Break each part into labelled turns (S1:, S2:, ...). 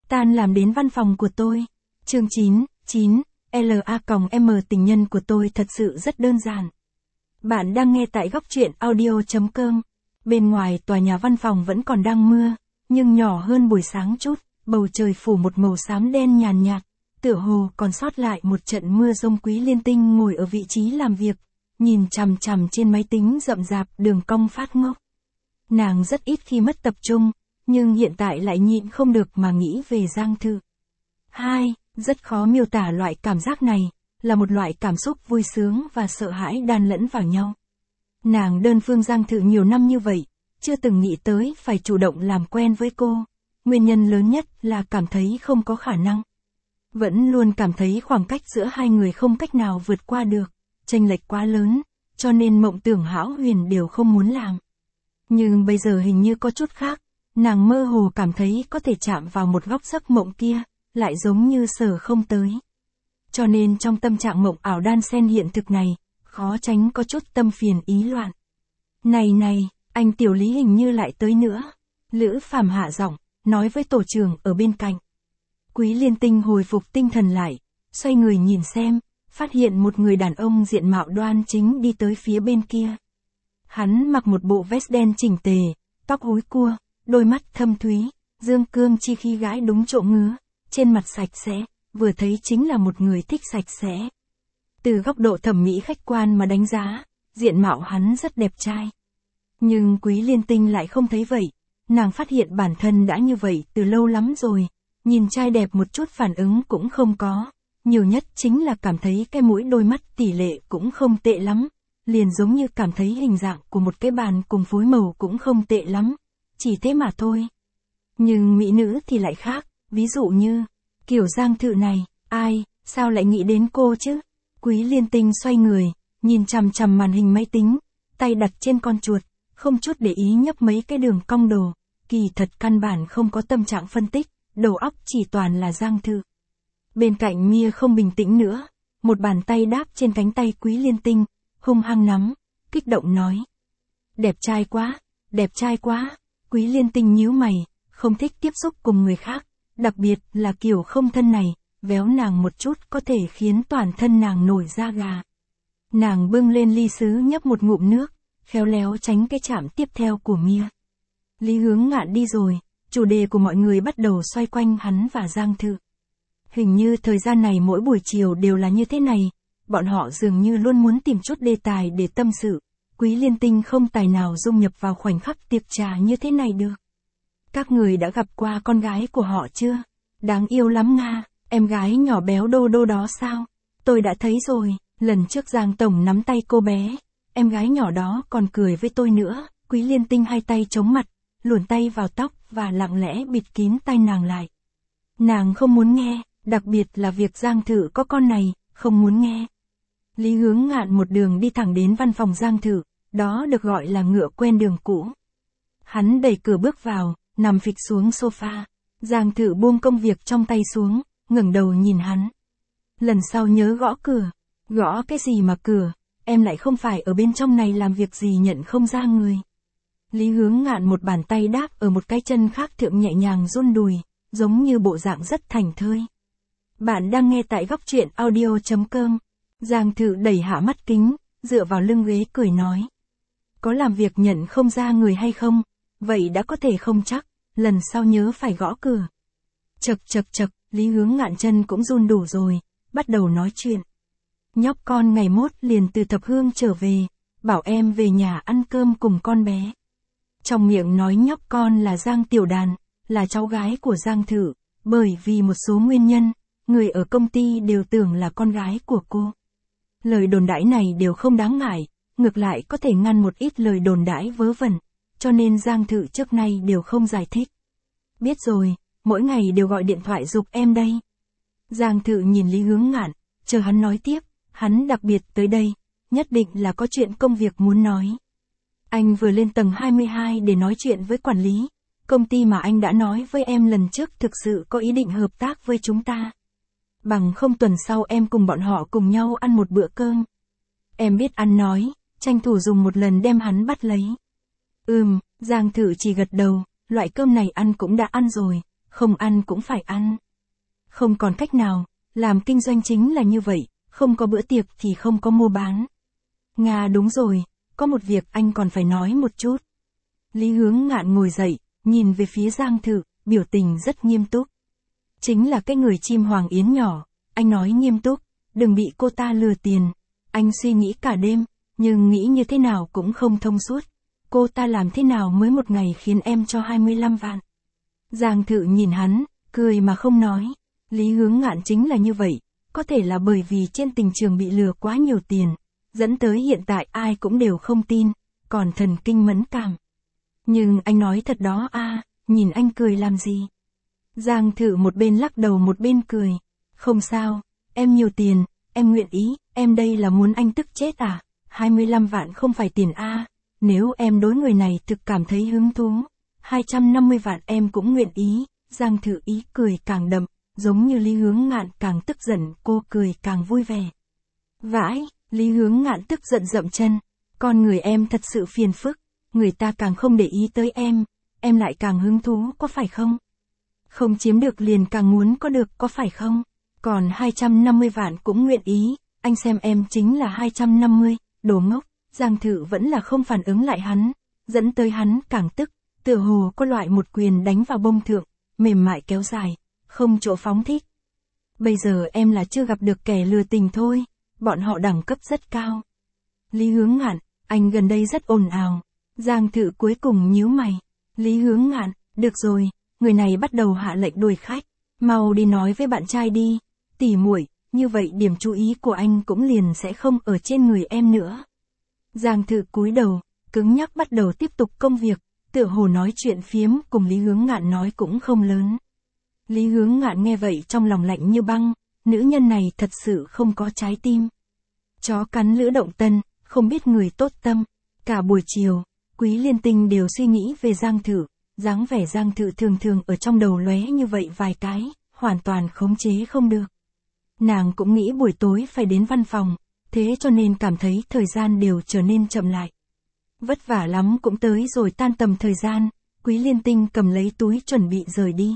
S1: Tan làm đến văn phòng của tôi. Chương 9, LA-M tình nhân của tôi thật sự rất đơn giản. Bạn đang nghe tại góc truyện audio.com. Bên ngoài tòa nhà văn phòng vẫn còn đang mưa, nhưng nhỏ hơn buổi sáng chút, bầu trời phủ một màu xám đen nhàn nhạt, tựa hồ còn sót lại một trận mưa rông. Quý Liên Tinh ngồi ở vị trí làm việc, nhìn chằm chằm trên máy tính rậm rạp đường cong phát ngốc. Nàng rất ít khi mất tập trung, nhưng hiện tại lại nhịn không được mà nghĩ về Giang Thự. Rất khó miêu tả loại cảm giác này, là một loại cảm xúc vui sướng và sợ hãi đan lẫn vào nhau. Nàng đơn phương Giang Thự nhiều năm như vậy, chưa từng nghĩ tới phải chủ động làm quen với cô. Nguyên nhân lớn nhất là cảm thấy không có khả năng. Vẫn luôn cảm thấy khoảng cách giữa hai người không cách nào vượt qua được, chênh lệch quá lớn, cho nên mộng tưởng hão huyền đều không muốn làm. Nhưng bây giờ hình như có chút khác, nàng mơ hồ cảm thấy có thể chạm vào một góc giấc mộng kia, lại giống như sờ không tới. Cho nên trong tâm trạng mộng ảo đan xen hiện thực này, khó tránh có chút tâm phiền ý loạn. Này, anh Tiểu Lý hình như lại tới nữa. Lữ Phàm hạ giọng, nói với tổ trưởng ở bên cạnh. Quý Liên Tinh hồi phục tinh thần lại, xoay người nhìn xem, phát hiện một người đàn ông diện mạo đoan chính đi tới phía bên kia. Hắn mặc một bộ vest đen chỉnh tề, tóc húi cua, đôi mắt thâm thúy, dương cương chi khi gãi đúng chỗ ngứa, trên mặt sạch sẽ, vừa thấy chính là một người thích sạch sẽ. Từ góc độ thẩm mỹ khách quan mà đánh giá, diện mạo hắn rất đẹp trai. Nhưng Quý Liên Tinh lại không thấy vậy, nàng phát hiện bản thân đã như vậy từ lâu lắm rồi, nhìn trai đẹp một chút phản ứng cũng không có, nhiều nhất chính là cảm thấy cái mũi đôi mắt tỷ lệ cũng không tệ lắm, liền giống như cảm thấy hình dạng của một cái bàn cùng phối màu cũng không tệ lắm, chỉ thế mà thôi. Nhưng mỹ nữ thì lại khác, ví dụ như, kiểu Giang Thự này, sao lại nghĩ đến cô chứ? Quý Liên Tinh xoay người, nhìn chằm chằm màn hình máy tính, tay đặt trên con chuột, không chút để ý nhấp mấy cái đường cong đồ, kỳ thật căn bản không có tâm trạng phân tích, đầu óc chỉ toàn là Giang Thự. Bên cạnh Mia không bình tĩnh nữa, một bàn tay đáp trên cánh tay Quý Liên Tinh, hung hăng nắm, kích động nói. Đẹp trai quá, Quý Liên Tinh nhíu mày, không thích tiếp xúc cùng người khác, đặc biệt là kiểu không thân này, véo nàng một chút có thể khiến toàn thân nàng nổi da gà. Nàng bưng lên ly sứ nhấp một ngụm nước, khéo léo tránh cái chạm tiếp theo của Mia. Lý Hướng Ngạn đi rồi, chủ đề của mọi người bắt đầu xoay quanh hắn và Giang Thự. Hình như thời gian này mỗi buổi chiều đều là như thế này, bọn họ dường như luôn muốn tìm chút đề tài để tâm sự. Quý Liên Tinh không tài nào dung nhập vào khoảnh khắc tiệc trà như thế này được. Các người đã gặp qua con gái của họ chưa? Đáng yêu lắm Nga, em gái nhỏ béo đô đô đó sao? Tôi đã thấy rồi, lần trước Giang Tổng nắm tay cô bé, em gái nhỏ đó còn cười với tôi nữa. Quý Liên Tinh hai tay chống mặt, luồn tay vào tóc và lặng lẽ bịt kín tai nàng lại. Nàng không muốn nghe, đặc biệt là việc Giang Thự có con này, không muốn nghe. Lý Hướng Ngạn một đường đi thẳng đến văn phòng Giang Thự, đó được gọi là ngựa quen đường cũ. Hắn đẩy cửa bước vào, nằm phịch xuống sofa. Giang Thự buông công việc trong tay xuống, ngẩng đầu nhìn hắn. Lần sau nhớ gõ cửa. Gõ cái gì mà cửa, em lại không phải ở bên trong này làm việc gì nhận không ra người. Lý Hướng Ngạn một bàn tay đáp ở một cái chân khác thượng nhẹ nhàng run đùi, giống như bộ dạng rất thành thơi. Bạn đang nghe tại góc truyện audio.com. Giang Thự đẩy hạ mắt kính, dựa vào lưng ghế cười nói. Có làm việc nhận không ra người hay không? Vậy đã có thể không chắc, lần sau nhớ phải gõ cửa. Chật, Lý Hướng Ngạn chân cũng run đủ rồi, bắt đầu nói chuyện. Nhóc con ngày mốt liền từ thập hương trở về, bảo em về nhà ăn cơm cùng con bé. Trong miệng nói nhóc con là Giang Tiểu Đàn, là cháu gái của Giang Thự, bởi vì một số nguyên nhân, người ở công ty đều tưởng là con gái của cô. Lời đồn đãi này đều không đáng ngại, ngược lại có thể ngăn một ít lời đồn đãi vớ vẩn, cho nên Giang Thự trước nay đều không giải thích. Biết rồi, mỗi ngày đều gọi điện thoại giục em đây. Giang Thự nhìn Lý Hướng Ngạn, chờ hắn nói tiếp, hắn đặc biệt tới đây, nhất định là có chuyện công việc muốn nói. Anh vừa lên tầng 22 để nói chuyện với quản lý, công ty mà anh đã nói với em lần trước thực sự có ý định hợp tác với chúng ta. Bằng không tuần sau em cùng bọn họ cùng nhau ăn một bữa cơm. Em biết ăn nói, tranh thủ dùng một lần đem hắn bắt lấy. Giang Thự chỉ gật đầu, loại cơm này ăn cũng đã ăn rồi, không ăn cũng phải ăn. Không còn cách nào, làm kinh doanh chính là như vậy, không có bữa tiệc thì không có mua bán. Nga đúng rồi, có một việc anh còn phải nói một chút. Lý Hướng Ngạn ngồi dậy, nhìn về phía Giang Thự, biểu tình rất nghiêm túc. Chính là cái người chim hoàng yến nhỏ, anh nói nghiêm túc, đừng bị cô ta lừa tiền. Anh suy nghĩ cả đêm, nhưng nghĩ như thế nào cũng không thông suốt. Cô ta làm thế nào mới một ngày khiến em cho 25 vạn. Giang Thự nhìn hắn, cười mà không nói. Lý Hướng Ngạn chính là như vậy, có thể là bởi vì trên tình trường bị lừa quá nhiều tiền, dẫn tới hiện tại ai cũng đều không tin, còn thần kinh mẫn cảm. Nhưng anh nói thật đó a, nhìn anh cười làm gì? Giang Thự một bên lắc đầu một bên cười. Không sao, em nhiều tiền, em nguyện ý, em đây là muốn anh tức chết à? 25 vạn không phải tiền a, nếu em đối người này thực cảm thấy hứng thú, 250 vạn em cũng nguyện ý. Giang Thự ý cười càng đậm, giống như Lý Hướng Ngạn càng tức giận, cô cười càng vui vẻ. Vãi, Lý Hướng Ngạn tức giận dậm chân, con người em thật sự phiền phức, người ta càng không để ý tới em lại càng hứng thú có phải không? Không chiếm được liền càng muốn có được có phải không? Còn 250 vạn cũng nguyện ý, anh xem em chính là 250, đồ ngốc. Giang Thự vẫn là không phản ứng lại hắn, dẫn tới hắn càng tức, tựa hồ có loại một quyền đánh vào bông thượng, mềm mại kéo dài, không chỗ phóng thích. Bây giờ em là chưa gặp được kẻ lừa tình thôi, bọn họ đẳng cấp rất cao. Lý Hướng Ngạn, anh gần đây rất ồn ào. Giang Thự cuối cùng nhíu mày. Lý Hướng Ngạn, được rồi, người này bắt đầu hạ lệnh đuổi khách, mau đi nói với bạn trai đi, tỉ muội, như vậy điểm chú ý của anh cũng liền sẽ không ở trên người em nữa. Giang Thự cúi đầu, cứng nhắc bắt đầu tiếp tục công việc, tựa hồ nói chuyện phiếm cùng Lý Hướng Ngạn nói cũng không lớn. Lý Hướng Ngạn nghe vậy trong lòng lạnh như băng, nữ nhân này thật sự không có trái tim. Chó cắn lữ động tân, không biết người tốt tâm. Cả buổi chiều, Quý Liên Tinh đều suy nghĩ về Giang Thự, dáng vẻ Giang Thự thường thường ở trong đầu lóe như vậy vài cái, hoàn toàn khống chế không được. Nàng cũng nghĩ buổi tối phải đến văn phòng, thế cho nên cảm thấy thời gian đều trở nên chậm lại. Vất vả lắm cũng tới rồi tan tầm thời gian, Quý Liên Tinh cầm lấy túi chuẩn bị rời đi.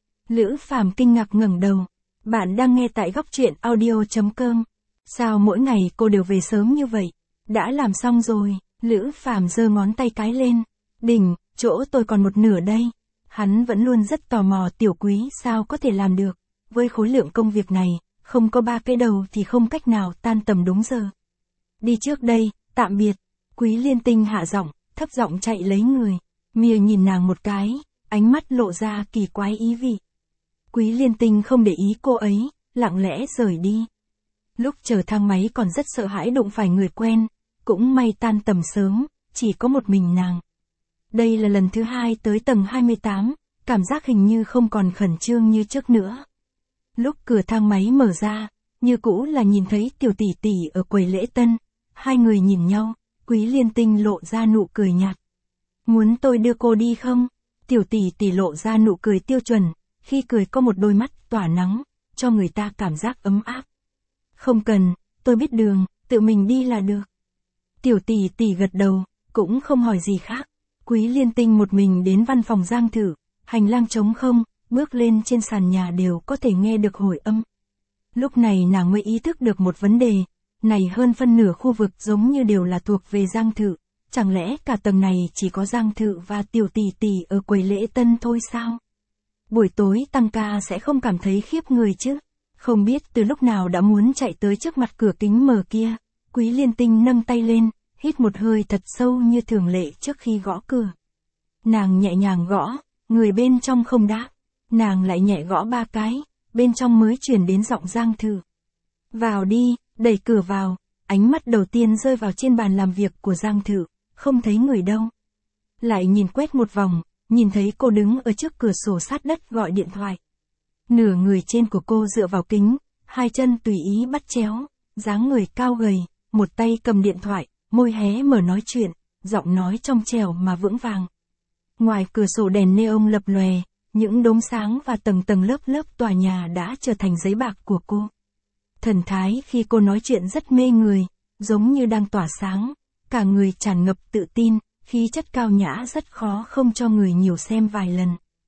S1: Lữ Phàm kinh ngạc ngẩng đầu. Bạn đang nghe tại góc truyện audio.com. Sao mỗi ngày cô đều về sớm như vậy? Đã làm xong rồi. Lữ Phàm giơ ngón tay cái lên. Đỉnh, chỗ tôi còn một nửa đây. Hắn vẫn luôn rất tò mò Tiểu Quý sao có thể làm được. Với khối lượng công việc này, không có 3 cái đầu thì không cách nào tan tầm đúng giờ. Đi trước đây, tạm biệt. Quý Liên Tinh hạ giọng, thấp giọng chạy lấy người. Mia nhìn nàng một cái, ánh mắt lộ ra kỳ quái ý vị. Quý Liên Tinh không để ý cô ấy, lặng lẽ rời đi. Lúc chờ thang máy còn rất sợ hãi đụng phải người quen, cũng may tan tầm sớm, chỉ có một mình nàng. Đây là lần thứ 2 tới tầng 28, cảm giác hình như không còn khẩn trương như trước nữa. Lúc cửa thang máy mở ra, như cũ là nhìn thấy Tiểu tỷ tỷ ở quầy lễ tân, hai người nhìn nhau, Quý Liên Tinh lộ ra nụ cười nhạt. Muốn tôi đưa cô đi không? Tiểu tỷ tỷ lộ ra nụ cười tiêu chuẩn, khi cười có một đôi mắt tỏa nắng, cho người ta cảm giác ấm áp. Không cần, tôi biết đường, tự mình đi là được. Tiểu tỷ tỷ gật đầu, cũng không hỏi gì khác. Quý Liên Tinh một mình đến văn phòng Giang Thự, hành lang trống không, bước lên trên sàn nhà đều có thể nghe được hồi âm. Lúc này nàng mới ý thức được một vấn đề, này hơn phân nửa khu vực giống như đều là thuộc về Giang Thự, chẳng lẽ cả tầng này chỉ có Giang Thự và Tiểu tỷ tỷ ở quầy lễ tân thôi sao? Buổi tối tăng ca sẽ không cảm thấy khiếp người chứ? Không biết từ lúc nào đã muốn chạy tới trước mặt cửa kính mở kia. Quý Liên Tinh nâng tay lên, hít một hơi thật sâu như thường lệ trước khi gõ cửa. Nàng nhẹ nhàng gõ, người bên trong không đáp. Nàng lại nhẹ gõ 3 cái, bên trong mới truyền đến giọng Giang Thự. Vào đi, đẩy cửa vào, ánh mắt đầu tiên rơi vào trên bàn làm việc của Giang Thự, không thấy người đâu. Lại nhìn quét một vòng, nhìn thấy cô đứng ở trước cửa sổ sát đất gọi điện thoại. Nửa người trên của cô dựa vào kính, hai chân tùy ý bắt chéo, dáng người cao gầy, một tay cầm điện thoại, môi hé mở nói chuyện, giọng nói trong trẻo mà vững vàng. Ngoài cửa sổ đèn neon lập lòe, những đốm sáng và tầng tầng lớp lớp tòa nhà đã trở thành giấy bạc của cô. Thần thái khi cô nói chuyện rất mê người, giống như đang tỏa sáng, cả người tràn ngập tự tin, khí chất cao nhã rất khó không cho người nhiều xem vài lần.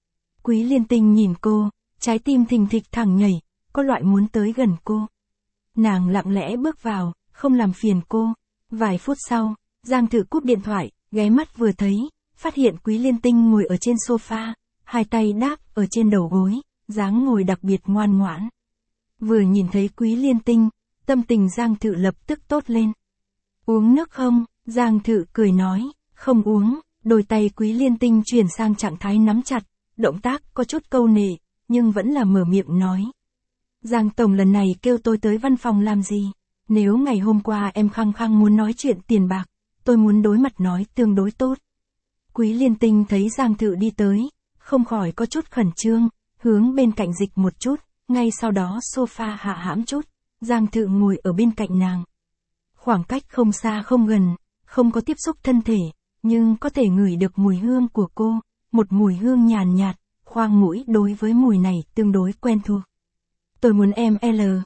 S1: Quý Liên Tinh nhìn cô, trái tim thình thịch thẳng nhảy, có loại muốn tới gần cô. Nàng lặng lẽ bước vào, không làm phiền cô. Vài phút sau, Giang Thự cúp điện thoại, ghé mắt vừa thấy, phát hiện Quý Liên Tinh ngồi ở trên sofa, hai tay đáp ở trên đầu gối, dáng ngồi đặc biệt ngoan ngoãn. Vừa nhìn thấy Quý Liên Tinh, tâm tình Giang Thự lập tức tốt lên. Uống nước không? Giang Thự cười nói, không uống. Đôi tay Quý Liên Tinh chuyển sang trạng thái nắm chặt, động tác có chút câu nệ, nhưng vẫn là mở miệng nói. Giang Tổng lần này kêu tôi tới văn phòng làm gì? Nếu ngày hôm qua em khăng khăng muốn nói chuyện tiền bạc, tôi muốn đối mặt nói tương đối tốt. Quý Liên Tinh thấy Giang Thự đi tới, không khỏi có chút khẩn trương, hướng bên cạnh dịch một chút, ngay sau đó sofa hạ hãm chút, Giang Thự ngồi ở bên cạnh nàng. Khoảng cách không xa không gần, không có tiếp xúc thân thể, nhưng có thể ngửi được mùi hương của cô, một mùi hương nhàn nhạt, khoang mũi đối với mùi này tương đối quen thuộc. Tôi muốn em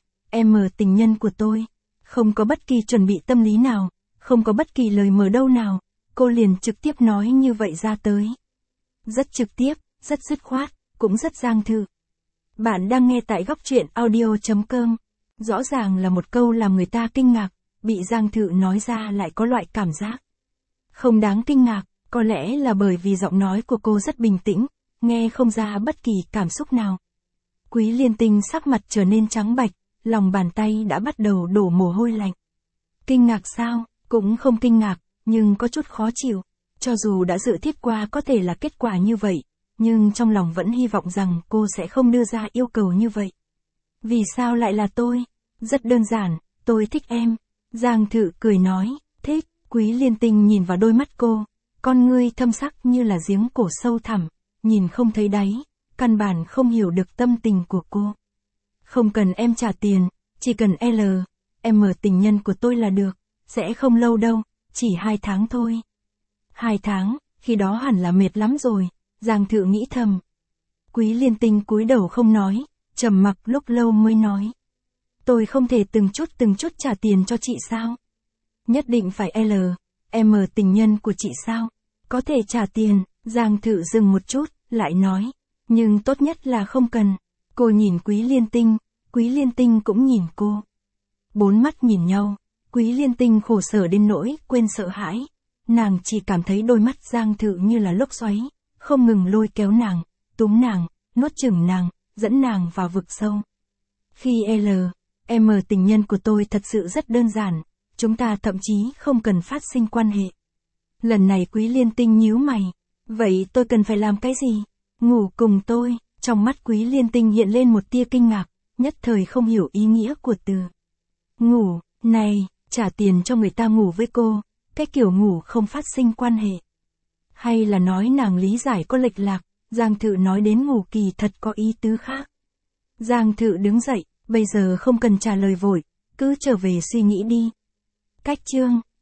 S1: tình nhân của tôi. Không có bất kỳ chuẩn bị tâm lý nào, không có bất kỳ lời mở đâu nào, cô liền trực tiếp nói như vậy ra tới. Rất trực tiếp, rất dứt khoát, cũng rất Giang Thự. Bạn đang nghe tại góc truyện audio.com. Rõ ràng là một câu làm người ta kinh ngạc, bị Giang Thự nói ra lại có loại cảm giác không đáng kinh ngạc, có lẽ là bởi vì giọng nói của cô rất bình tĩnh, nghe không ra bất kỳ cảm xúc nào. Quý Liên Tinh sắc mặt trở nên trắng bạch, lòng bàn tay đã bắt đầu đổ mồ hôi lạnh. Kinh ngạc sao? Cũng không kinh ngạc, nhưng có chút khó chịu. Cho dù đã dự thiết qua có thể là kết quả như vậy, nhưng trong lòng vẫn hy vọng rằng cô sẽ không đưa ra yêu cầu như vậy. Vì sao lại là tôi? Rất đơn giản, tôi thích em. Giang Thự cười nói, thích. Quý Liên Tinh nhìn vào đôi mắt cô, con ngươi thâm sắc như là giếng cổ sâu thẳm, nhìn không thấy đáy, căn bản không hiểu được tâm tình của cô. Không cần em trả tiền, chỉ cần em tình nhân của tôi là được, sẽ không lâu đâu, chỉ 2 tháng thôi. 2 tháng, khi đó hẳn là mệt lắm rồi, Giang Thự nghĩ thầm. Quý Liên Tinh cúi đầu không nói, trầm mặc lúc lâu mới nói. Tôi không thể từng chút trả tiền cho chị sao? Nhất định phải em tình nhân của chị sao? Có thể trả tiền, Giang Thự dừng một chút, lại nói. Nhưng tốt nhất là không cần. Cô nhìn Quý Liên Tinh cũng nhìn cô. 4 mắt nhìn nhau, Quý Liên Tinh khổ sở đến nỗi quên sợ hãi. Nàng chỉ cảm thấy đôi mắt Giang Thự như là lốc xoáy, không ngừng lôi kéo nàng, túm nàng, nuốt chửng nàng, dẫn nàng vào vực sâu. Khi em tình nhân của tôi thật sự rất đơn giản, chúng ta thậm chí không cần phát sinh quan hệ. Lần này Quý Liên Tinh nhíu mày, vậy tôi cần phải làm cái gì? Ngủ cùng tôi. Trong mắt Quý Liên Tinh hiện lên một tia kinh ngạc, nhất thời không hiểu ý nghĩa của từ ngủ này, trả tiền cho người ta ngủ với cô, cái kiểu ngủ không phát sinh quan hệ. Hay là nói nàng lý giải có lệch lạc, Giang Thự nói đến ngủ kỳ thật có ý tứ khác. Giang Thự đứng dậy, bây giờ không cần trả lời vội, cứ trở về suy nghĩ đi. Cách chương